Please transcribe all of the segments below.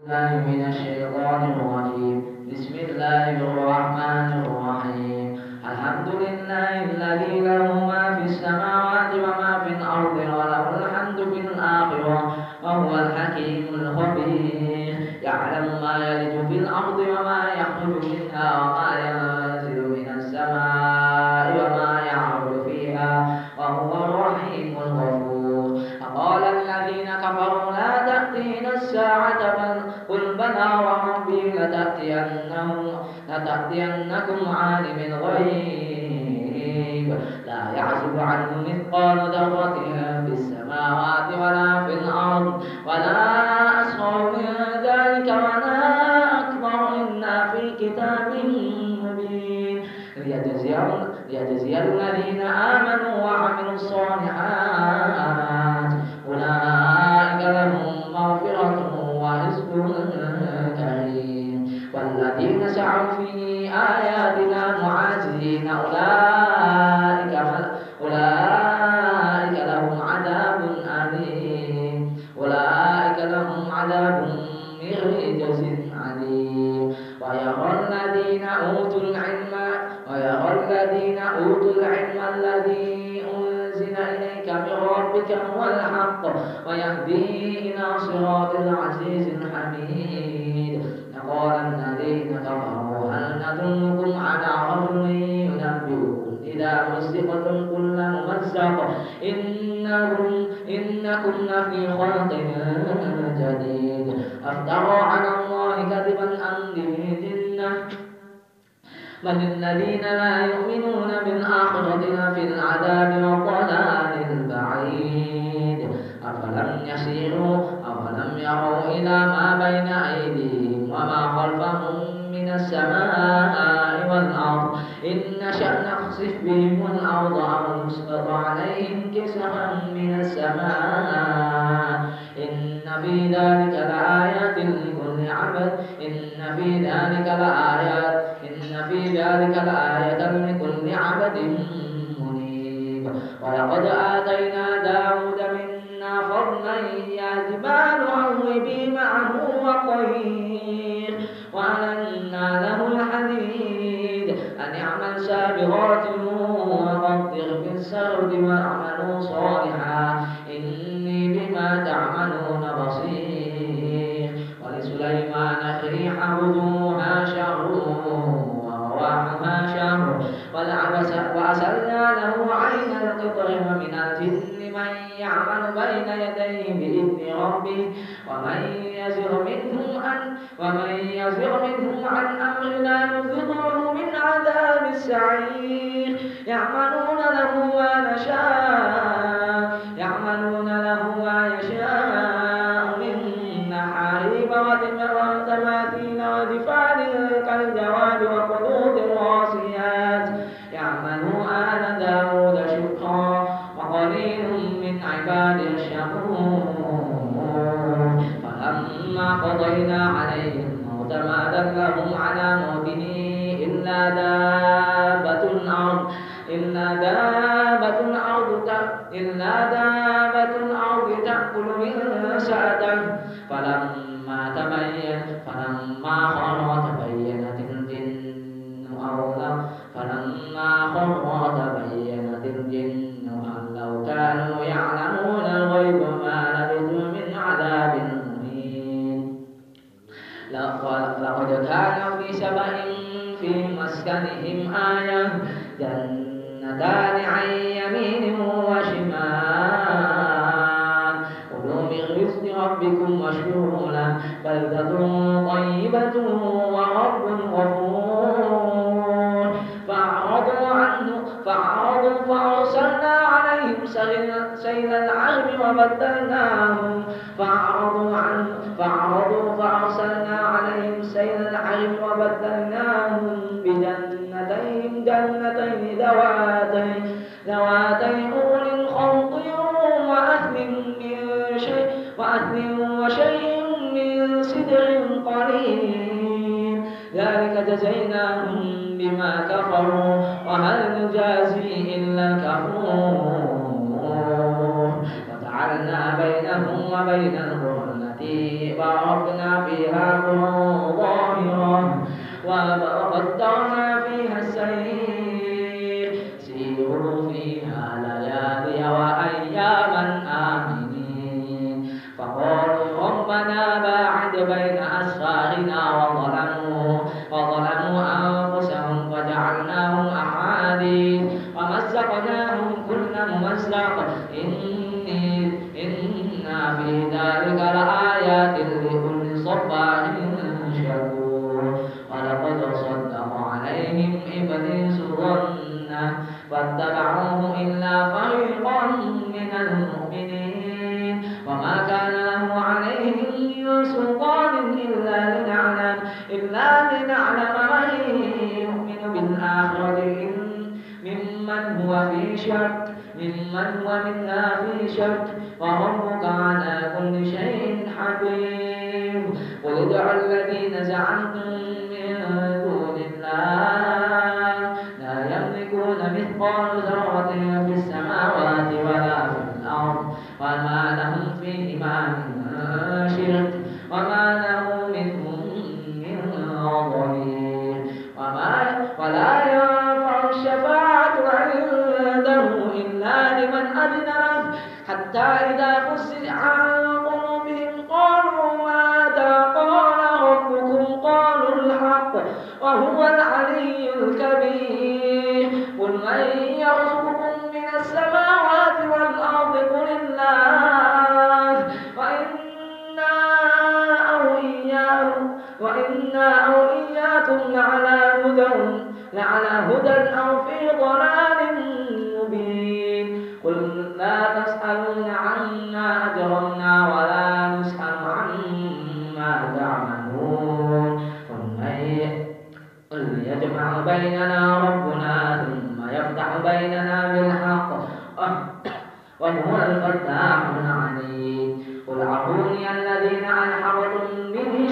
الله من الشيطان الرجيم. بسم الله الرحمن الرحيم. الحمد لله الذي له ما في السماوات وما في الأرض وله الحمد في الآخرة وهو الحكيم الخبير. يعلم ما يلج في الأرض وما يخرج منها وما ينزل من السماء وما يعرج فيها وهو الرحيم الغفور. فقال الذين كفروا لا تأتينا الساعة قل بلى وربي لتأتينكم عالم الغيب لا يعزب عنه مثقال ذرة في السماوات ولا في الأرض ولا أصغر من ذلك ولا أكبر إلا في كتاب مبين ليجزي الذين آمنوا وعملوا الصالحات أولئك لهم مغفرة ورزق كريم. والذين سعوا في آياتنا معاجزين أولئك لهم عذاب أليم من رجز عليم. ويرى الذين أوتوا العلم الذي أنزل إليك من ربك هو الحق ويهدي إلى صراط العزيز الحميد. وقال الذين كفروا هل ندلكم على رجل ينبئكم إذا مزقتم كل ممزق إنكم لفي خلق جديد. أفترى على الله كذبا أم به جنة بل الذين لا يؤمنون بالآخرة لفي العذاب وضلال بعيد. أفلم يروا إلى ما بين أيديهم وما خلفهم من السماء والأرض إن نشأ نخسف بهم الأرض أو نسقط عليهم كسفا من السماء إن في ذلك لآيات لكل عبد لكل عبد منيب. ولقد آتينا داود منا فضلا يا جبال أوبي معه وطير وألنا له الحديد أن اعمل سابغات وقدر في السرد واعملوا صالحا إني بما تعملون بصير. ولسليمان الريح غدوها شهر ورواحها شهر وأسلنا له عين القطر ومن الجن من يعمل بين يديه بإذن ربه ومن يزغ منهم عن أمرنا نذقه من عذاب السعير. يعملون له ما يشاء من محاريب وتماثيل وجفان كالجواب وقدود الراسيات. يعملوا آل داود شكرا وقليل من عباده الشكور. فلما قضينا عليه الموت ما دلهم على موته إلا دابة الأرض تأكل من سأته فلما خر تبينت الجن أن لو كانوا يعلمون الغيب ما لبثوا من عذاب مهين. لقد كان في سبأ في مسكنهم آية جنتان عن يمين وشمال كلوا من رزق ربكم واشكروا له بلدة طيبة ورب غفور. فأعرضوا فأرسلنا عليهم سيل العرم وبدلناهم بجنتين ذواتي أكل خمط وأثل وشيء من سدر قليل ذلك جزيناهم بما كفروا وهل نجازي إلا الكفور. وجعلنا بينهم وبين القرى التي باركنا فيها ظاهرة وقدرنا فيها السير سيروا فيها ليالي وأياما آمنين فقالوا ربنا باعد بين أسفارنا وظلموا أنفسهم فجعلناهم أحاديث ومزقناهم كل ممزق إن في ذلك لآيات لكل صبار شكور ولقد صدق عليهم إبليس ظنه فاتبعوه إلا فريقا من المؤمنين وما كان له عليهم من سلطان إلا لنعلم من يؤمن بالآخرة ممن هو منها في شك وربك على كل شيء حكيم قل ادعوا الذين زعمتم من دون الله لا يملكون مثقال ذرة في السماوات ولا في الأرض وما لهم فيهما من شرك وما له منهم من ظهير ولا ينفع الشفاعة عنده إلا لمن أذن له حتى إذا فزع عن قلوبهم قالوا ماذا قال ربكم قالوا الحق وهو العلي الكبير قل من يرزقكم من السماوات والأرض قل الله وإنا أو إياكم لعلى هدى أو في ضلال مبين قل لا تسألون عما أجرمنا ولا نسأل عما تعملون قل يجمع بيننا ربنا ثم يفتح بيننا بالحق وهو الفتاح العليم قل أروني الذين ألحقتم به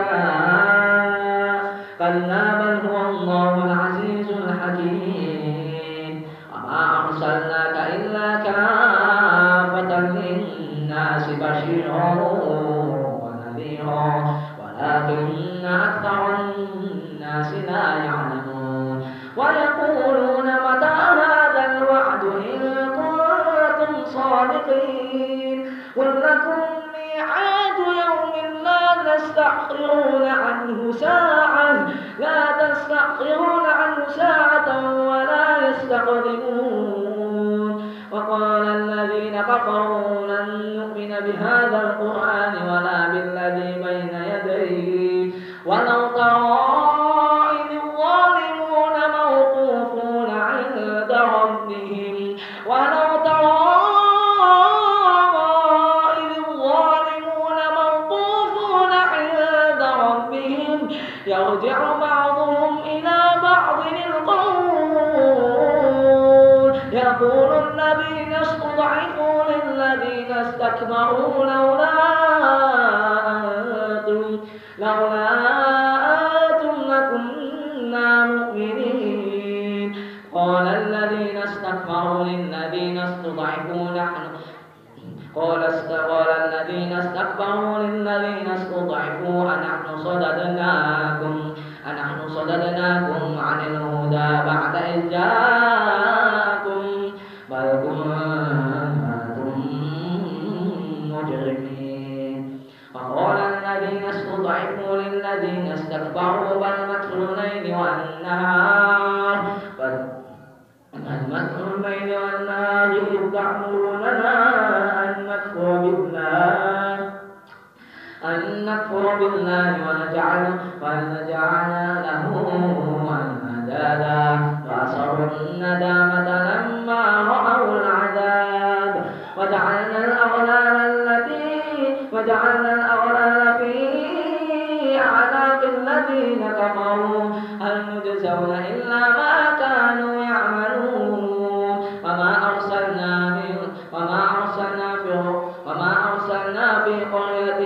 شركاء كلا بل هو الله العزيز الحكيم وما أرسلناك إلا كافة للناس بشيرا ونذيرا ولكن أكثر الناس لا يعلمون ويقولون متى هذا الوعد إن كنتم صادقين قل لكم ميعاد يوم لا تستأخرون عنه ساعة ولا يستقدمون وقال الذين كفروا لن نؤمن بهذا القرآن ولا بالذي بين يديه ولو ترى إذ الظالمون موقوفون عند ربهم يرجع بعضهم إلى بعض القول يقول الذين استضعفوا للذين استكبروا لولا أنتم لكنا مؤمنين قال الذين استكبروا للذين استضعفوا أنحن صددناكم عن الهدى بعد إذ جاءكم بل كنتم مجرمين وقال الذين استضعفوا للذين استكبروا بل مكر الليل والنهار إذ تعمروننا أن نكفر بالله ونجعل له أندادا وأسروا الندامة لما رأوا العذاب وجعلنا الأغلال في أعناق الذين كفروا هل يجزون إلا ما كانوا يعملون وما أرسلنا في قرية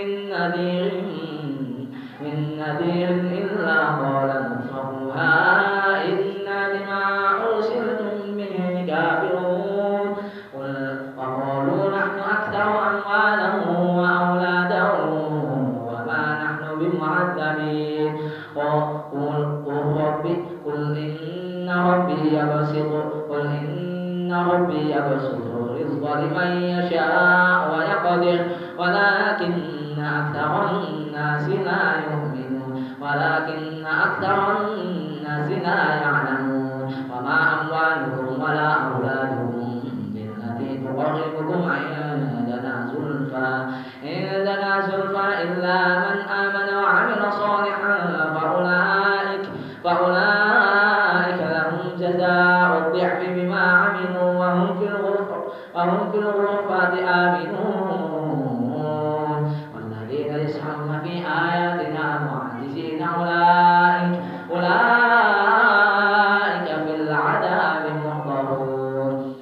من نذير إلا قال مترفوها إنا بما أرسلتم به كافرون وقالوا نحن أكثر أموالا وأولادا بمعذبين قل إن ربي يبسط الرزق لمن يشاء ويقدر ولكن أكثر الناس لا يعلمون وما أموالهم ولا أولادهم بالتي تقربكم عندنا زلفى إلا من آمن وعمل صالحا فأولئك لهم جزاء الضعف بما عملوا وهم في الغرفات آمنون والذين يسعون في آياتنا معجزين أولئك في العذاب محضرون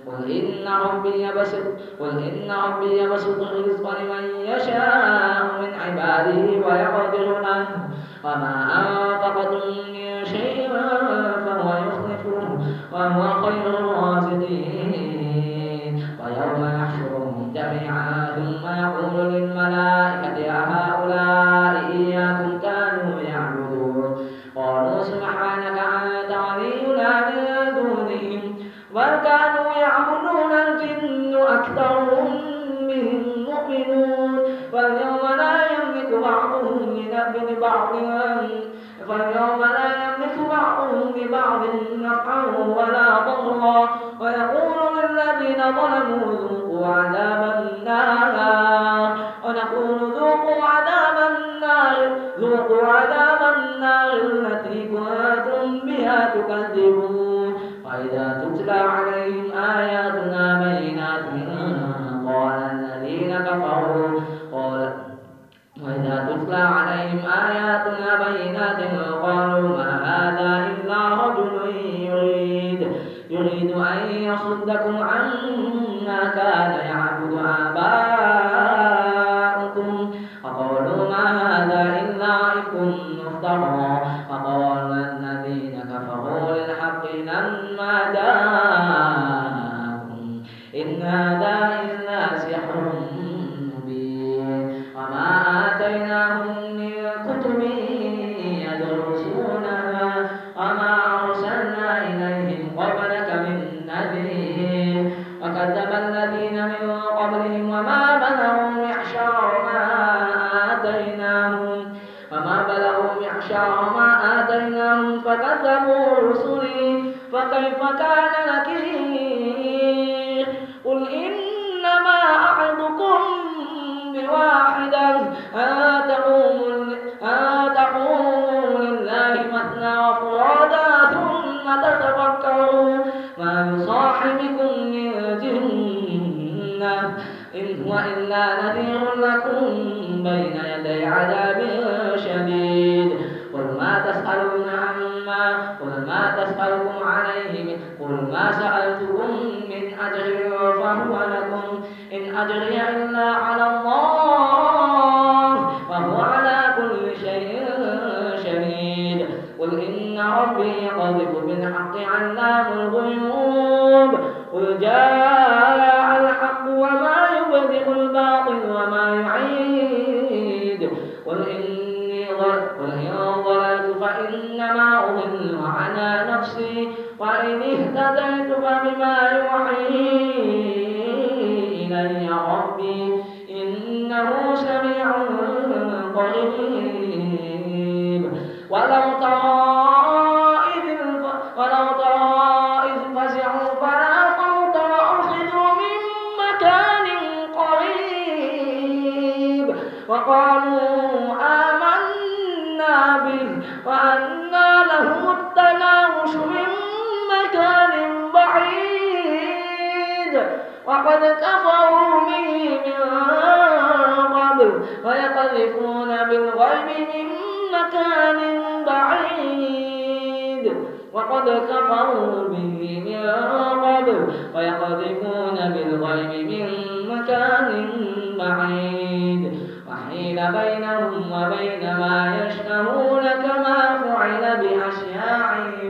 قل إن ربي يبسط الرزق لمن يشاء من عباده ويقدر له وما أنفقتم من شيء فهو يخلفه وهو خير الرازقين ويوم يحشرهم جميعا ثم يقول للملائكة أهؤلاء إياكم كانوا يعبدون قالوا سبحانك أنت ولينا من دونهم بل كانوا يعبدون الجن أكثرهم بهم مؤمنون فاليوم لا يملك بعضهم لبعض نفعا ولا ضرا ويقول للذين ظلموا ذوقوا عذاب النار التي كنتم بها تكذبون وإذا تتلى عليهم آياتنا بينات قالوا ما هذا إلا رجل يريد أن يصدكم عما كان يعبد آباؤكم وقالوا ما هذا إلا إفك مفترى وقال الذين كفروا للحق لما جاءكم إن هذا إلا سحر مبين وما آتيناهم من كتب يدرسونها وما أرسلنا إليهم قبلك من نذير وكذب الذين من قبلهم وما بلغوا معشار ما آتيناهم فكذبوا رسلي فكيف كان نكير قل إنما أعظكم بواحدة أن تقوموا لله مثنى وفرادا ثم تتفكروا ما بصاحبكم من جنة إن هو إلا نذير لكم بين يدي عذاب شديد قل ما تسألكم عليه قل ما سألتكم من أجر فهو لكم إن أجري إلا على الله وهو على كل شيء شهيد قل إن ربي يقذف بالحق علام الغيوب قل جاء الحق وما يبدئ الباطل وما يعيد قل إن ضللت فإنما أضل على نفسي وإن اهتديت فبما يوحي إلي ربي إنه سميع قريب ولو ترى إذ فزعوا فلا فوت وأخذوا من مكان قريب وقالوا آمنا به وأنى لهم التناوش من مكان بعيد وقد كفروا به من قبل ويقذفون بالغيب من مكان بعيد وقد كفروا به من قبل ويقذفون بالغيب من مكان بعيد وحيل بينهم وبين ما يشتهون كما فعل بأشياعهم